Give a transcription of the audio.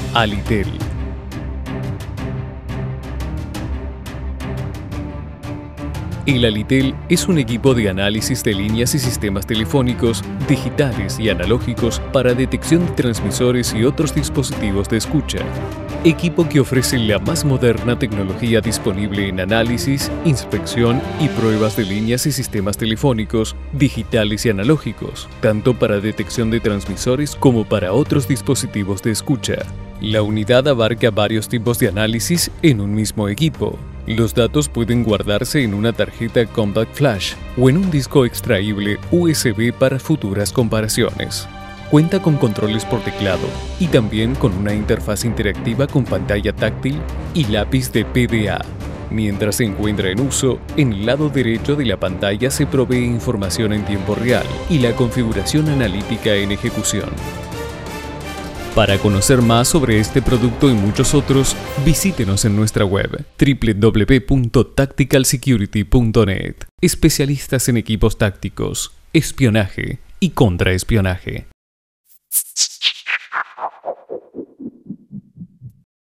Alitel. El Alitel es un equipo de análisis de líneas y sistemas telefónicos, digitales y analógicos para detección de transmisores y otros dispositivos de escucha. Equipo que ofrece la más moderna tecnología disponible en análisis, inspección y pruebas de líneas y sistemas telefónicos, digitales y analógicos, tanto para detección de transmisores como para otros dispositivos de escucha. La unidad abarca varios tipos de análisis en un mismo equipo. Los datos pueden guardarse en una tarjeta Compact Flash o en un disco extraíble USB para futuras comparaciones. Cuenta con controles por teclado y también con una interfaz interactiva con pantalla táctil y lápiz de PDA. Mientras se encuentra en uso, en el lado derecho de la pantalla se provee información en tiempo real y la configuración analítica en ejecución. Para conocer más sobre este producto y muchos otros, visítenos en nuestra web www.tacticalsecurity.net. Especialistas en equipos tácticos, espionaje y contraespionaje.